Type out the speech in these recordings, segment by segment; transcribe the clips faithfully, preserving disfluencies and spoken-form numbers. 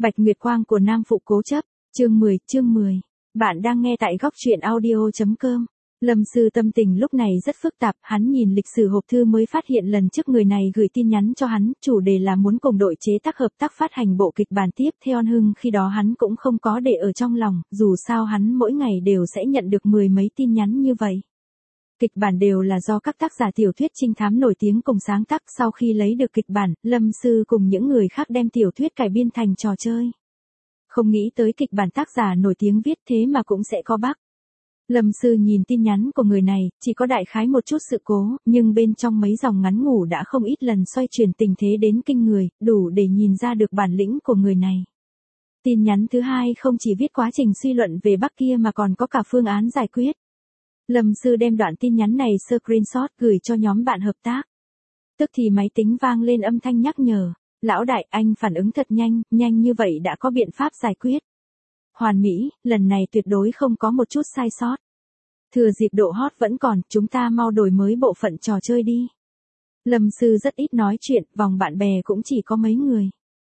Bạch Nguyệt Quang của Nam Phụ Cố Chấp, chương mười, chương mười. Bạn đang nghe tại góc truyện audio.com. Lâm Sư tâm tình lúc này rất phức tạp, hắn nhìn lịch sử hộp thư mới phát hiện lần trước người này gửi tin nhắn cho hắn, chủ đề là muốn cùng đội chế tác hợp tác phát hành bộ kịch bản tiếp theo On Hưng, khi đó hắn cũng không có để ở trong lòng, dù sao hắn mỗi ngày đều sẽ nhận được mười mấy tin nhắn như vậy. Kịch bản đều là do các tác giả tiểu thuyết trinh thám nổi tiếng cùng sáng tác, sau khi lấy được kịch bản, Lâm Sư cùng những người khác đem tiểu thuyết cải biên thành trò chơi. Không nghĩ tới kịch bản tác giả nổi tiếng viết thế mà cũng sẽ có bug. Lâm Sư nhìn tin nhắn của người này, chỉ có đại khái một chút sự cố, nhưng bên trong mấy dòng ngắn ngủ đã không ít lần xoay chuyển tình thế đến kinh người, đủ để nhìn ra được bản lĩnh của người này. Tin nhắn thứ hai không chỉ viết quá trình suy luận về bug kia mà còn có cả phương án giải quyết. Lâm Sư đem đoạn tin nhắn này screenshot gửi cho nhóm bạn hợp tác. Tức thì máy tính vang lên âm thanh nhắc nhở. Lão đại, anh phản ứng thật nhanh, nhanh như vậy đã có biện pháp giải quyết. Hoàn mỹ, lần này tuyệt đối không có một chút sai sót. Thừa dịp độ hot vẫn còn, chúng ta mau đổi mới bộ phận trò chơi đi. Lâm Sư rất ít nói chuyện, vòng bạn bè cũng chỉ có mấy người.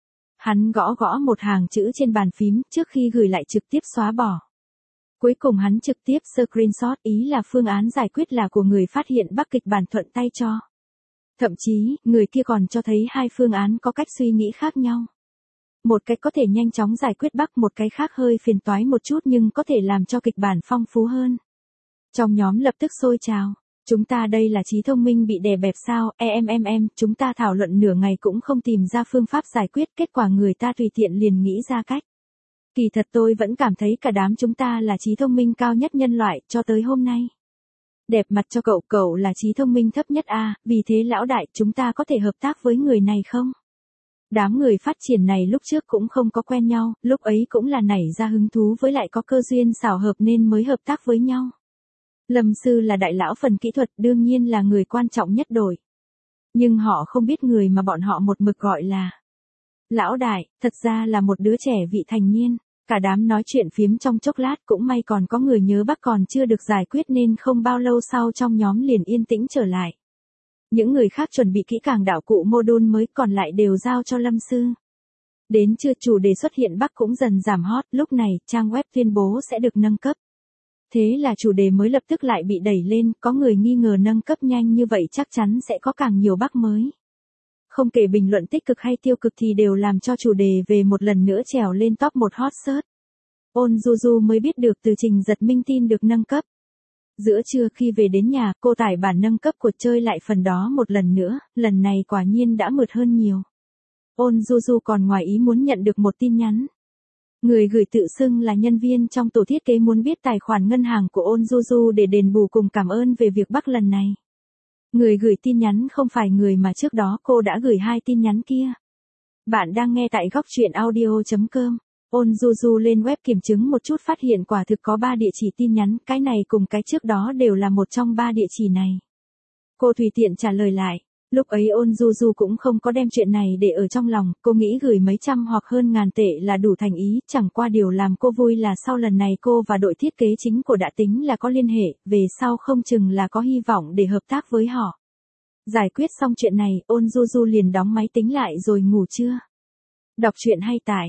Hắn gõ gõ một hàng chữ trên bàn phím trước khi gửi lại trực tiếp xóa bỏ. Cuối cùng hắn trực tiếp screenshot, ý là phương án giải quyết là của người phát hiện bug kịch bản thuận tay cho. Thậm chí, người kia còn cho thấy hai phương án có cách suy nghĩ khác nhau. Một cách có thể nhanh chóng giải quyết bug, một cái khác hơi phiền toái một chút nhưng có thể làm cho kịch bản phong phú hơn. Trong nhóm lập tức sôi trào. Chúng ta đây là trí thông minh bị đè bẹp sao, em em em, chúng ta thảo luận nửa ngày cũng không tìm ra phương pháp giải quyết, kết quả người ta tùy tiện liền nghĩ ra cách. Kỳ thật tôi vẫn cảm thấy cả đám chúng ta là trí thông minh cao nhất nhân loại, cho tới hôm nay. Đẹp mặt cho cậu, cậu là trí thông minh thấp nhất à, vì thế lão đại, chúng ta có thể hợp tác với người này không? Đám người phát triển này lúc trước cũng không có quen nhau, lúc ấy cũng là nảy ra hứng thú với lại có cơ duyên xảo hợp nên mới hợp tác với nhau. Lâm Sư là đại lão phần kỹ thuật, đương nhiên là người quan trọng nhất đội. Nhưng họ không biết người mà bọn họ một mực gọi là lão đại, thật ra là một đứa trẻ vị thành niên. Cả đám nói chuyện phiếm trong chốc lát, cũng may còn có người nhớ bug còn chưa được giải quyết nên không bao lâu sau trong nhóm liền yên tĩnh trở lại. Những người khác chuẩn bị kỹ càng đạo cụ module mới, còn lại đều giao cho Lâm Sư. Đến trưa chủ đề xuất hiện bug cũng dần giảm hot, lúc này trang web tuyên bố sẽ được nâng cấp. Thế là chủ đề mới lập tức lại bị đẩy lên, có người nghi ngờ nâng cấp nhanh như vậy chắc chắn sẽ có càng nhiều bug mới. Không kể bình luận tích cực hay tiêu cực thì đều làm cho chủ đề về một lần nữa trèo lên top một hot search. On Juju mới biết được từ Trình Giật Minh tin được nâng cấp. Giữa trưa khi về đến nhà, cô tải bản nâng cấp của chơi lại phần đó một lần nữa, lần này quả nhiên đã mượt hơn nhiều. On Juju còn ngoài ý muốn nhận được một tin nhắn. Người gửi tự xưng là nhân viên trong tổ thiết kế muốn biết tài khoản ngân hàng của On Juju để đền bù cùng cảm ơn về việc bug lần này. Người gửi tin nhắn không phải người mà trước đó cô đã gửi hai tin nhắn kia. Bạn đang nghe tại góc truyện audio.com. On Juju lên web kiểm chứng một chút phát hiện quả thực có ba địa chỉ tin nhắn, cái này cùng cái trước đó đều là một trong ba địa chỉ này. Cô tùy tiện trả lời lại. Lúc ấy On Juju cũng không có đem chuyện này để ở trong lòng, cô nghĩ gửi mấy trăm hoặc hơn ngàn tệ là đủ thành ý, chẳng qua điều làm cô vui là sau lần này cô và đội thiết kế chính của đã tính là có liên hệ, về sau không chừng là có hy vọng để hợp tác với họ. Giải quyết xong chuyện này, On Juju liền đóng máy tính lại rồi ngủ trưa. Đọc truyện hay tải,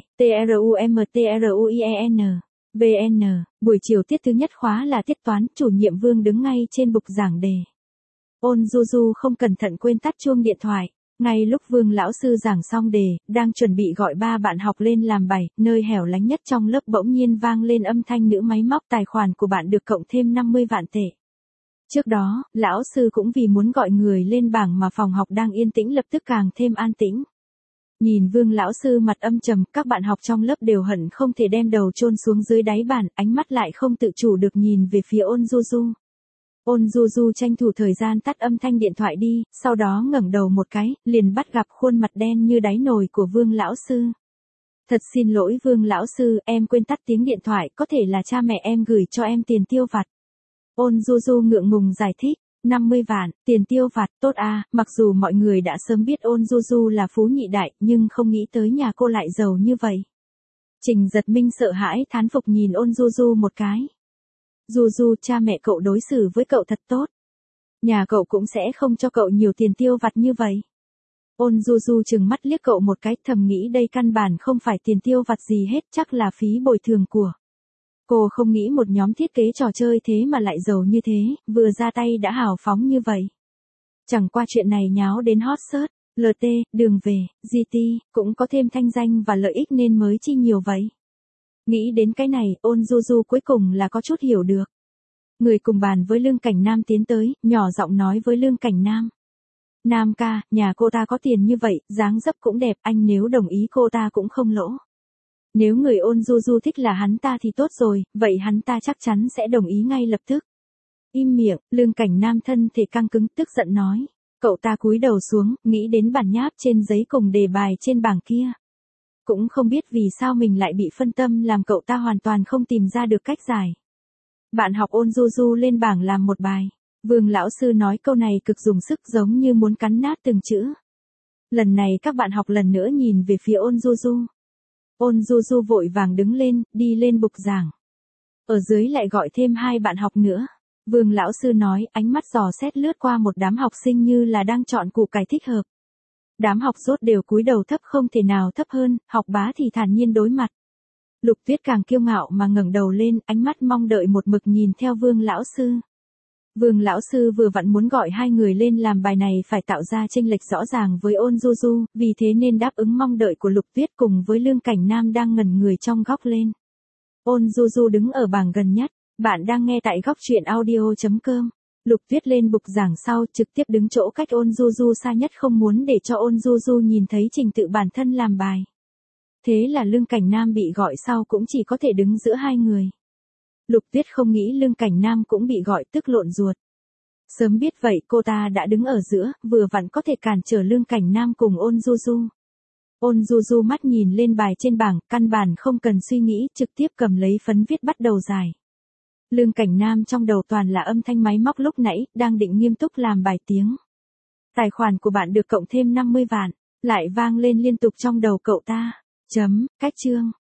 trumtruien, vn, buổi chiều tiết thứ nhất khóa là tiết toán, chủ nhiệm Vương đứng ngay trên bục giảng đề. On Juju không cẩn thận quên tắt chuông điện thoại. Ngay lúc Vương lão sư giảng xong đề, đang chuẩn bị gọi ba bạn học lên làm bài, nơi hẻo lánh nhất trong lớp bỗng nhiên vang lên âm thanh nữ máy móc, tài khoản của bạn được cộng thêm năm mươi vạn tệ. Trước đó, lão sư cũng vì muốn gọi người lên bảng mà phòng học đang yên tĩnh lập tức càng thêm an tĩnh. Nhìn Vương lão sư mặt âm trầm, các bạn học trong lớp đều hận không thể đem đầu chôn xuống dưới đáy bàn, ánh mắt lại không tự chủ được nhìn về phía On Juju. On Juju tranh thủ thời gian tắt âm thanh điện thoại đi, sau đó ngẩng đầu một cái, liền bắt gặp khuôn mặt đen như đáy nồi của Vương lão sư. Thật xin lỗi Vương lão sư, em quên tắt tiếng điện thoại, có thể là cha mẹ em gửi cho em tiền tiêu vặt. On Juju ngượng ngùng giải thích, năm mươi vạn, tiền tiêu vặt, tốt à, mặc dù mọi người đã sớm biết On Juju là phú nhị đại, nhưng không nghĩ tới nhà cô lại giàu như vậy. Trình Giật Minh sợ hãi thán phục nhìn On Juju một cái. Juju, cha mẹ cậu đối xử với cậu thật tốt. Nhà cậu cũng sẽ không cho cậu nhiều tiền tiêu vặt như vậy. Ôn Du Du trừng mắt liếc cậu một cái, thầm nghĩ đây căn bản không phải tiền tiêu vặt gì hết, chắc là phí bồi thường của. Cô không nghĩ một nhóm thiết kế trò chơi thế mà lại giàu như thế, vừa ra tay đã hào phóng như vậy. Chẳng qua chuyện này nháo đến hot search, lờ tê, đường về, giê tê, cũng có thêm thanh danh và lợi ích nên mới chi nhiều vậy. Nghĩ đến cái này, Ôn Du Du cuối cùng là có chút hiểu được. Người cùng bàn với Lương Cảnh Nam tiến tới, nhỏ giọng nói với Lương Cảnh Nam. Nam ca, nhà cô ta có tiền như vậy, dáng dấp cũng đẹp, anh nếu đồng ý cô ta cũng không lỗ. Nếu người Ôn Du Du thích là hắn ta thì tốt rồi, vậy hắn ta chắc chắn sẽ đồng ý ngay lập tức. Im miệng, Lương Cảnh Nam thân thể căng cứng, tức giận nói. Cậu ta cúi đầu xuống, nghĩ đến bản nháp trên giấy cùng đề bài trên bảng kia. Cũng không biết vì sao mình lại bị phân tâm làm cậu ta hoàn toàn không tìm ra được cách giải. Bạn học Ôn Du Du lên bảng làm một bài. Vương lão sư nói câu này cực dùng sức, giống như muốn cắn nát từng chữ. Lần này các bạn học lần nữa nhìn về phía Ôn Du Du. Ôn Du Du vội vàng đứng lên, đi lên bục giảng. Ở dưới lại gọi thêm hai bạn học nữa. Vương lão sư nói, ánh mắt dò xét lướt qua một đám học sinh như là đang chọn củ cải thích hợp. Đám học dốt đều cúi đầu thấp không thể nào thấp hơn, học bá thì thản nhiên đối mặt. Lục Tuyết càng kiêu ngạo mà ngẩng đầu lên, ánh mắt mong đợi một mực nhìn theo Vương lão sư. Vương lão sư vừa vặn muốn gọi hai người lên làm bài này phải tạo ra chênh lệch rõ ràng với Ôn Du Du, vì thế nên đáp ứng mong đợi của Lục Tuyết cùng với Lương Cảnh Nam đang ngẩn người trong góc lên. Ôn Du Du đứng ở bảng gần nhất, bạn đang nghe tại góc truyện audio chấm com. Lục Tuyết lên bục giảng sau, trực tiếp đứng chỗ cách Ôn Du Du xa nhất, không muốn để cho Ôn Du Du nhìn thấy trình tự bản thân làm bài. Thế là Lương Cảnh Nam bị gọi sau cũng chỉ có thể đứng giữa hai người. Lục Tuyết không nghĩ Lương Cảnh Nam cũng bị gọi, tức lộn ruột. Sớm biết vậy cô ta đã đứng ở giữa, vừa vặn có thể cản trở Lương Cảnh Nam cùng Ôn Du Du. Ôn Du Du mắt nhìn lên bài trên bảng, căn bản không cần suy nghĩ, trực tiếp cầm lấy phấn viết bắt đầu giải. Lương Cảnh Nam trong đầu toàn là âm thanh máy móc lúc nãy, đang định nghiêm túc làm bài tiếng. Tài khoản của bạn được cộng thêm năm mươi vạn, lại vang lên liên tục trong đầu cậu ta. Chấm, cách chương.